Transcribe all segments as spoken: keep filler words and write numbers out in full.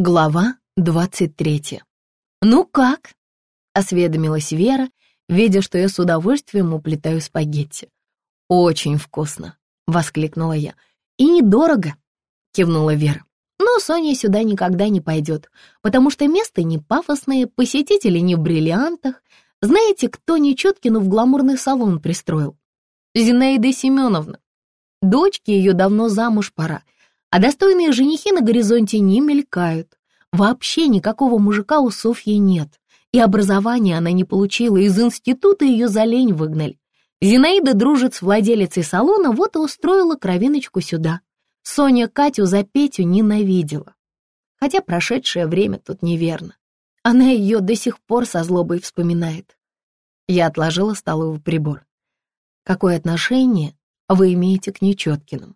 Глава двадцать третья. «Ну как?» — осведомилась Вера, видя, что я с удовольствием уплетаю спагетти. «Очень вкусно!» — воскликнула я. «И недорого!» — кивнула Вера. «Но Соня сюда никогда не пойдет, потому что место не пафосное, посетители не в бриллиантах. Знаете, кто Нечеткину в гламурный салон пристроил? Зинаида Семеновна. Дочке ее давно замуж пора, а достойные женихи на горизонте не мелькают. Вообще никакого мужика у Софьи нет, и образование она не получила, из института ее за лень выгнали. Зинаида дружит с владелицей салона, вот и устроила кровиночку сюда. Соня Катю за Петю ненавидела. Хотя прошедшее время тут неверно. Она ее до сих пор со злобой вспоминает». Я отложила столовый прибор. «Какое отношение вы имеете к Нечеткиным?»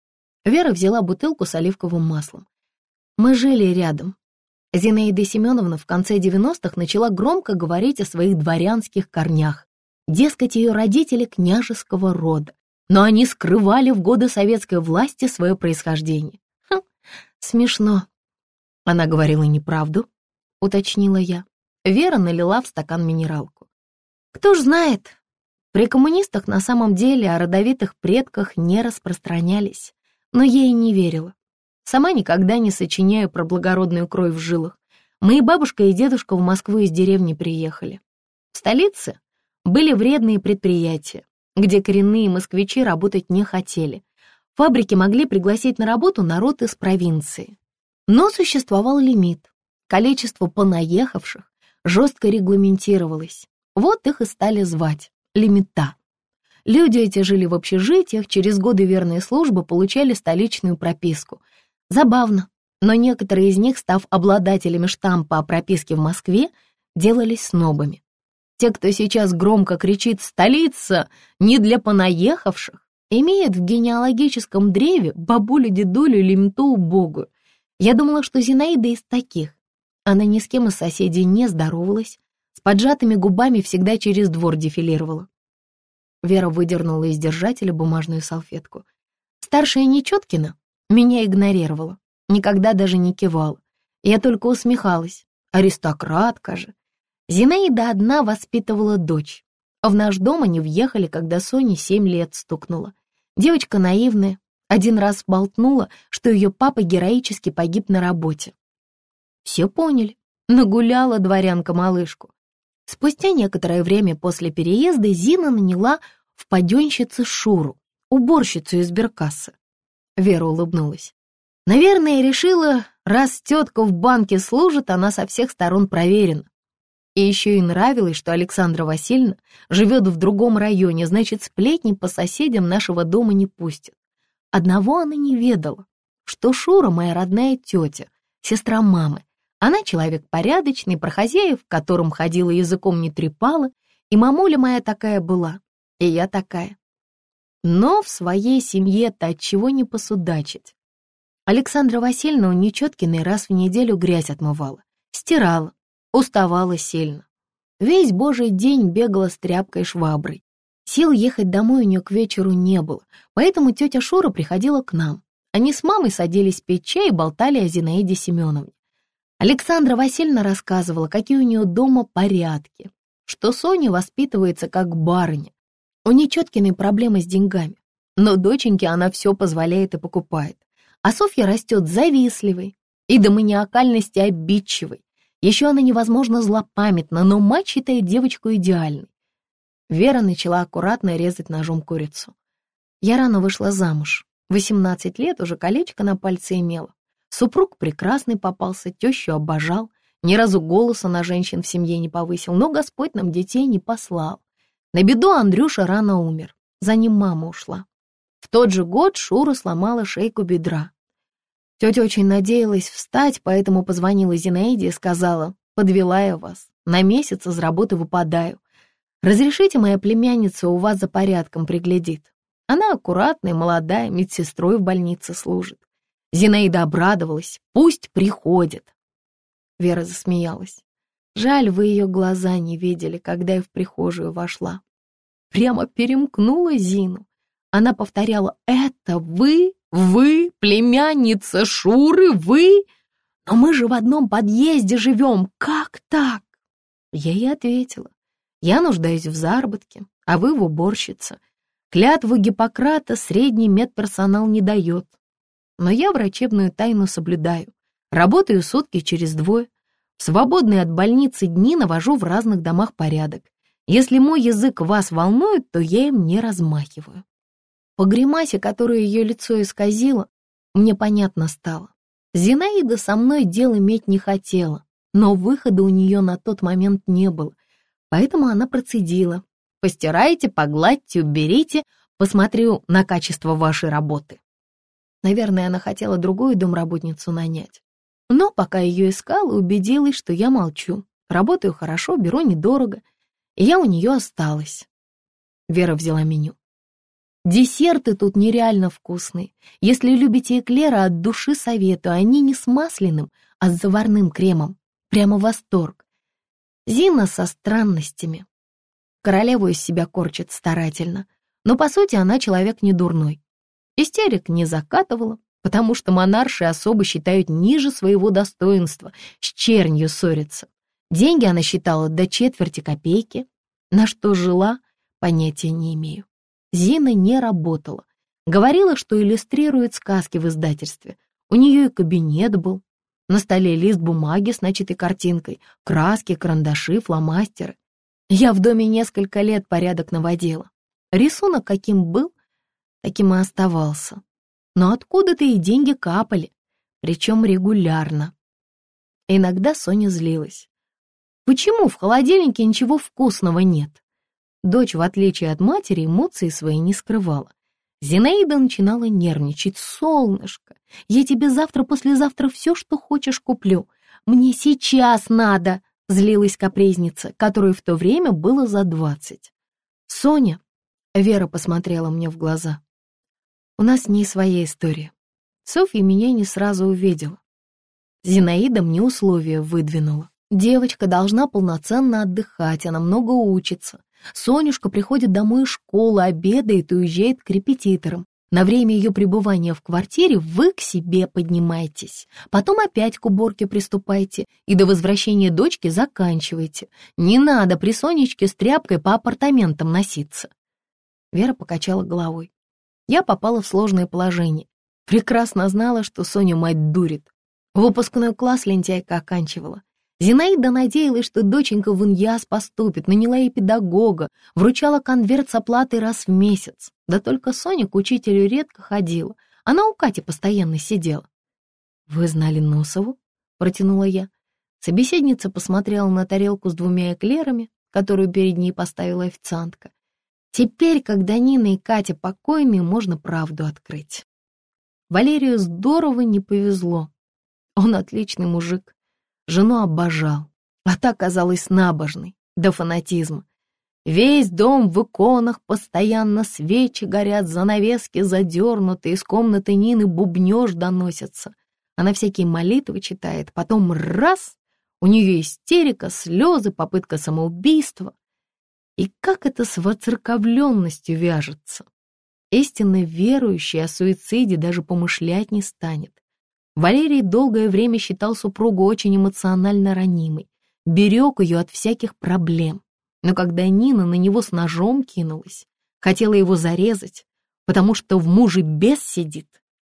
Вера взяла бутылку с оливковым маслом. «Мы жили рядом. Зинаида Семеновна в конце девяностых начала громко говорить о своих дворянских корнях. Дескать, ее родители княжеского рода, но они скрывали в годы советской власти свое происхождение. Хм, смешно». «Она говорила неправду», — уточнила я. Вера налила в стакан минералку. «Кто ж знает, при коммунистах на самом деле о родовитых предках не распространялись, но я ей не верила. Сама никогда не сочиняю про благородную кровь в жилах. Мои бабушка и дедушка в Москву из деревни приехали. В столице были вредные предприятия, где коренные москвичи работать не хотели. Фабрики могли пригласить на работу народ из провинции. Но существовал лимит. Количество понаехавших жестко регламентировалось. Вот их и стали звать лимита. Люди эти жили в общежитиях, через годы верной службы получали столичную прописку. Забавно, но некоторые из них, став обладателями штампа о прописке в Москве, делались снобами. Те, кто сейчас громко кричит «Столица не для понаехавших», имеют в генеалогическом древе бабулю-дедулю лимиту убогую. Я думала, что Зинаида из таких. Она ни с кем из соседей не здоровалась, с поджатыми губами всегда через двор дефилировала. Вера выдернула из держателя бумажную салфетку. Старшая Нечеткина меня игнорировала, никогда даже не кивала. Я только усмехалась. Аристократка же. Зинаида одна воспитывала дочь. В наш дом они въехали, когда Соне семь лет стукнуло. Девочка наивная, один раз болтнула, что ее папа героически погиб на работе. Все поняли. Нагуляла дворянка малышку. Спустя некоторое время после переезда Зина наняла в паденщице Шуру, уборщицу из сберкассы. Вера улыбнулась. Наверное, решила, раз тетка в банке служит, она со всех сторон проверена. И еще ей нравилось, что Александра Васильевна живет в другом районе, значит, сплетни по соседям нашего дома не пустят. Одного она не ведала, что Шура моя родная тетя, сестра мамы. Она человек порядочный, про хозяев, к которым ходила, языком не трепала, и мамуля моя такая была, и я такая. Но в своей семье-то отчего не посудачить? Александра Васильевна у Нечеткиной раз в неделю грязь отмывала, стирала, уставала сильно. Весь божий день бегала с тряпкой и шваброй. Сил ехать домой у нее к вечеру не было, поэтому тетя Шура приходила к нам. Они с мамой садились пить чай и болтали о Зинаиде Семеновне. Александра Васильевна рассказывала, какие у нее дома порядки, что Соня воспитывается как барыня. У Нечеткиной проблемы с деньгами, но доченьке она все позволяет и покупает. А Софья растет завистливой и до маниакальности обидчивой. Еще она невозможно злопамятна, но мать считает девочку идеальной. Вера начала аккуратно резать ножом курицу. Я рано вышла замуж. восемнадцать лет, уже колечко на пальце имела. Супруг прекрасный попался, тещу обожал, ни разу голоса на женщин в семье не повысил, но Господь нам детей не послал. На беду Андрюша рано умер, за ним мама ушла. В тот же год Шура сломала шейку бедра. Тетя очень надеялась встать, поэтому позвонила Зинаиде и сказала: «Подвела я вас, на месяц из работы выпадаю. Разрешите, моя племянница у вас за порядком приглядит. Она аккуратная, молодая, медсестрой в больнице служит». Зинаида обрадовалась. «Пусть приходит». Вера засмеялась. Жаль, вы ее глаза не видели, когда я в прихожую вошла. Прямо перемкнула Зину. Она повторяла: «Это вы? Вы? Племянница Шуры? Вы? «Но мы же в одном подъезде живем, как так?» Я ей ответила: «Я нуждаюсь в заработке, а вы в уборщице. Клятву Гиппократа средний медперсонал не дает. Но я врачебную тайну соблюдаю. Работаю сутки через двое. В свободные от больницы дни навожу в разных домах порядок. Если мой язык вас волнует, то я им не размахиваю». По гримасе, которую ее лицо исказило, мне понятно стало. Зинаида со мной дел иметь не хотела, но выхода у нее на тот момент не было, поэтому она процедила: «Постирайте, погладьте, уберите, посмотрю на качество вашей работы». Наверное, она хотела другую домработницу нанять. Но пока ее искала, убедилась, что я молчу. Работаю хорошо, беру недорого, и я у нее осталась. Вера взяла меню. Десерты тут нереально вкусные. Если любите эклеры, от души советую. Они не с масляным, а с заварным кремом. Прямо восторг. Зина со странностями. Королеву из себя корчит старательно. Но, по сути, она человек не дурной. Истерик не закатывала, потому что монарши особо считают ниже своего достоинства, с чернью ссорятся. Деньги она считала до четверти копейки. На что жила, понятия не имею. Зина не работала. Говорила, что иллюстрирует сказки в издательстве. У нее и кабинет был. На столе лист бумаги с начатой картинкой, краски, карандаши, фломастеры. Я в доме несколько лет порядок наводила. Рисунок каким был, таким и оставался. Но откуда-то и деньги капали, причем регулярно. Иногда Соня злилась. Почему в холодильнике ничего вкусного нет? Дочь, в отличие от матери, эмоции свои не скрывала. Зинаида начинала нервничать. «Солнышко, я тебе завтра-послезавтра все, что хочешь, куплю. Мне сейчас надо!» — злилась капризница, которой в то время было за двадцать. «Соня», — Вера посмотрела мне в глаза, — «у нас не своя история. Софья меня не сразу увидела. Зинаида мне условия выдвинула. Девочка должна полноценно отдыхать, она много учится. Сонюшка приходит домой из школы, обедает и уезжает к репетиторам. На время ее пребывания в квартире вы к себе поднимаетесь, потом опять к уборке приступайте и до возвращения дочки заканчивайте. Не надо при Сонечке с тряпкой по апартаментам носиться». Вера покачала головой. Я попала в сложное положение. Прекрасно знала, что Соню мать дурит. Выпускной класс лентяйка оканчивала. Зинаида надеялась, что доченька в ИНЯС поступит, наняла ей педагога, вручала конверт с оплатой раз в месяц. Да только Соня к учителю редко ходила, она у Кати постоянно сидела. «Вы знали Носову?» — протянула я. Собеседница посмотрела на тарелку с двумя эклерами, которую перед ней поставила официантка. Теперь, когда Нина и Катя покойные, можно правду открыть. Валерию здорово не повезло. Он отличный мужик. Жену обожал, а та казалась набожной, до фанатизма. Весь дом в иконах, постоянно свечи горят, занавески задернуты, из комнаты Нины бубнёж доносится. Она всякие молитвы читает, потом раз, у нее истерика, слезы, попытка самоубийства. И как это с воцерковленностью вяжется? Истинно верующий о суициде даже помышлять не станет. Валерий долгое время считал супругу очень эмоционально ранимой, берег ее от всяких проблем. Но когда Нина на него с ножом кинулась, хотела его зарезать, потому что в муже бес сидит,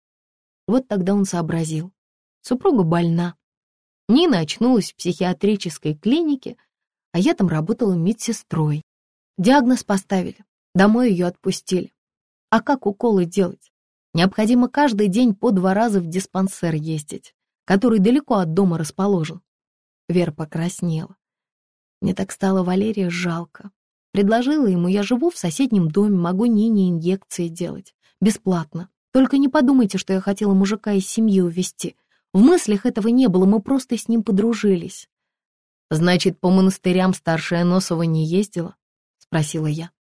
вот тогда он сообразил. Супруга больна. Нина очнулась в психиатрической клинике, а я там работала медсестрой. Диагноз поставили, домой ее отпустили. А как уколы делать? Необходимо каждый день по два раза в диспансер ездить, который далеко от дома расположен. Вера покраснела. Мне так стало Валерия жалко. Предложила ему: я живу в соседнем доме, могу Нине инъекции делать. Бесплатно. Только не подумайте, что я хотела мужика из семьи увезти. В мыслях этого не было, мы просто с ним подружились. «Значит, по монастырям старшая Носова не ездила?» — спросила я.